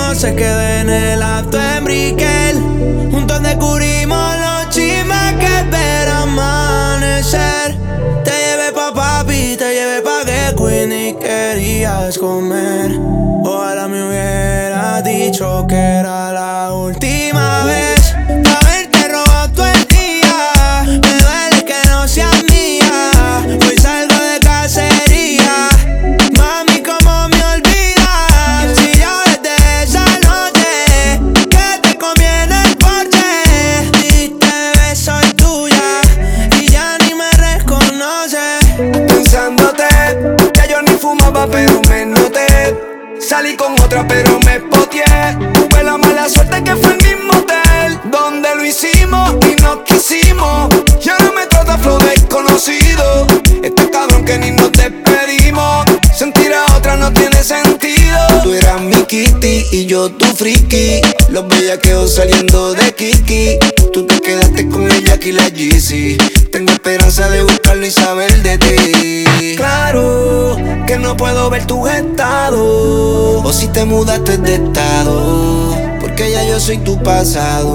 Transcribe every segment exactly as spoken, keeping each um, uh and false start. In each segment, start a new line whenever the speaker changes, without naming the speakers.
no se quede en el acto en Brickell. Juntos descubrimos los chismes que espera amanecer. Te llevé pa' papi, te llevé pa' que Queenie querías comer. Ojalá me hubieras dicho que era la última vez. Pa' haberte robado todo el día. Me duele que no seas mía. Hoy salgo de cacería. Mami, ¿cómo me olvidas? Si yo desde esa noche que te comí en el porche, dijiste, bebé, soy tuya y ya ni me reconoces.
Pensándote, ya yo ni fumaba pero me noté. Salí con otra pero me poteé. Tuve la mala suerte que fue el mismo hotel donde lo hicimos y nos quisimos. Y ahora me trata flow desconocido. Este cabrón que ni nos despedimos. Sentir a otra no tiene sentido. Tú eras mi kitty y yo tu friki. Los bellaqueos saliendo de Kiki. Tú te quedaste con ella y la Yeezy. Tengo esperanza de buscarlo y saber de ti. Claro que no puedo ver tus estados, o si te mudaste de estado, porque ya yo soy tu pasado.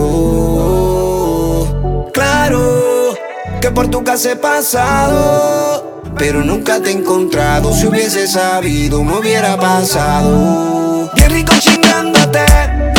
Claro que por tu casa he pasado, pero nunca te he encontrado. Si hubiese sabido me hubiera pasado. Bien rico chingándote,